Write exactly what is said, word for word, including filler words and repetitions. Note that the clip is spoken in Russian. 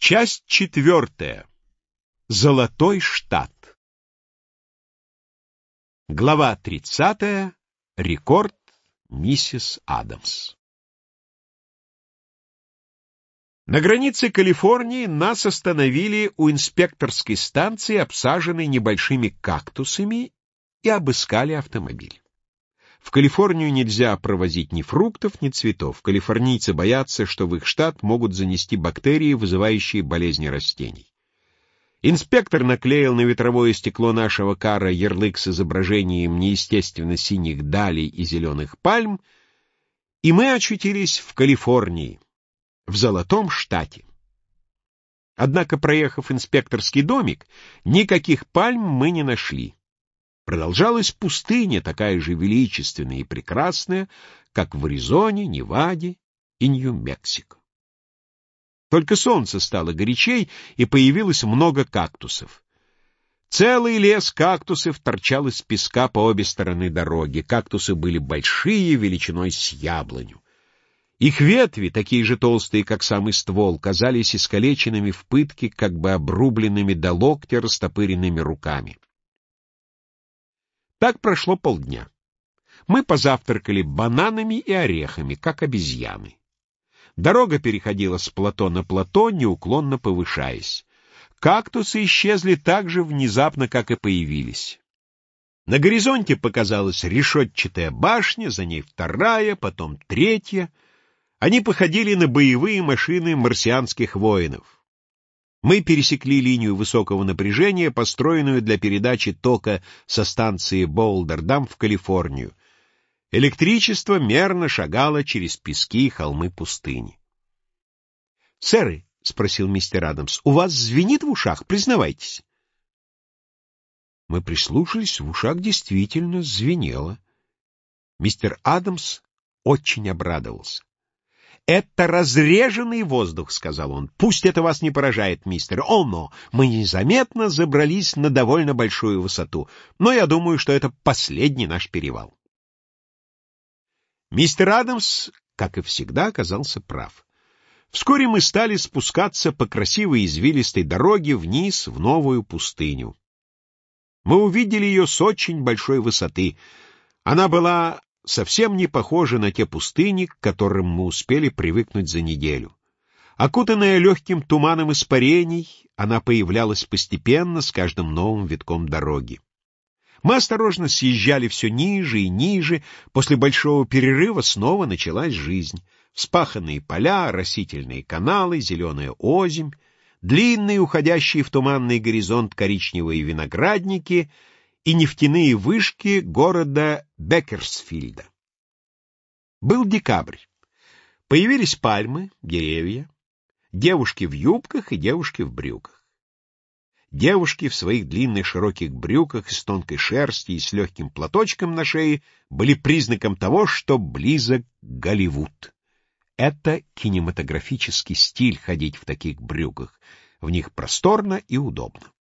Часть четвертая. Золотой штат. Глава тридцатая. Рекорд миссис Адамс. На границе Калифорнии нас остановили у инспекторской станции, обсаженной небольшими кактусами, и обыскали автомобиль. В Калифорнию нельзя провозить ни фруктов, ни цветов. Калифорнийцы боятся, что в их штат могут занести бактерии, вызывающие болезни растений. Инспектор наклеил на ветровое стекло нашего кара ярлык с изображением неестественно синих далей и зеленых пальм, и мы очутились в Калифорнии, в Золотом штате. Однако, проехав инспекторский домик, никаких пальм мы не нашли. Продолжалась пустыня, такая же величественная и прекрасная, как в Аризоне, Неваде и Нью-Мексико. Только солнце стало горячей, и появилось много кактусов. Целый лес кактусов торчал из песка по обе стороны дороги. Кактусы были большие, величиной с яблоню. Их ветви, такие же толстые, как самый ствол, казались искалеченными в пытке, как бы обрубленными до локтя растопыренными руками. Так прошло полдня. Мы позавтракали бананами и орехами, как обезьяны. Дорога переходила с плато на плато, неуклонно повышаясь. Кактусы исчезли так же внезапно, как и появились. На горизонте показалась решетчатая башня, за ней вторая, потом третья. Они походили на боевые машины марсианских воинов. Мы пересекли линию высокого напряжения, построенную для передачи тока со станции Боулдер-Дам в Калифорнию. Электричество мерно шагало через пески и холмы пустыни. — Сэры, — спросил мистер Адамс, — у вас звенит в ушах? Признавайтесь. Мы прислушались, в ушах действительно звенело. Мистер Адамс очень обрадовался. «Это разреженный воздух», — сказал он. «Пусть это вас не поражает, мистер. О, но мы незаметно забрались на довольно большую высоту. Но я думаю, что это последний наш перевал». Мистер Адамс, как и всегда, оказался прав. Вскоре мы стали спускаться по красивой извилистой дороге вниз в новую пустыню. Мы увидели ее с очень большой высоты. Она была совсем не похожа на те пустыни, к которым мы успели привыкнуть за неделю. Окутанная легким туманом испарений, она появлялась постепенно с каждым новым витком дороги. Мы осторожно съезжали все ниже и ниже. После большого перерыва снова началась жизнь. Вспаханные поля, растительные каналы, зеленая озимь, длинные, уходящие в туманный горизонт коричневые виноградники и нефтяные вышки города Беккерсфильда. Был декабрь. Появились пальмы, деревья, девушки в юбках и девушки в брюках. Девушки в своих длинных широких брюках из тонкой шерсти и с легким платочком на шее были признаком того, что близок Голливуд. Это кинематографический стиль ходить в таких брюках. В них просторно и удобно.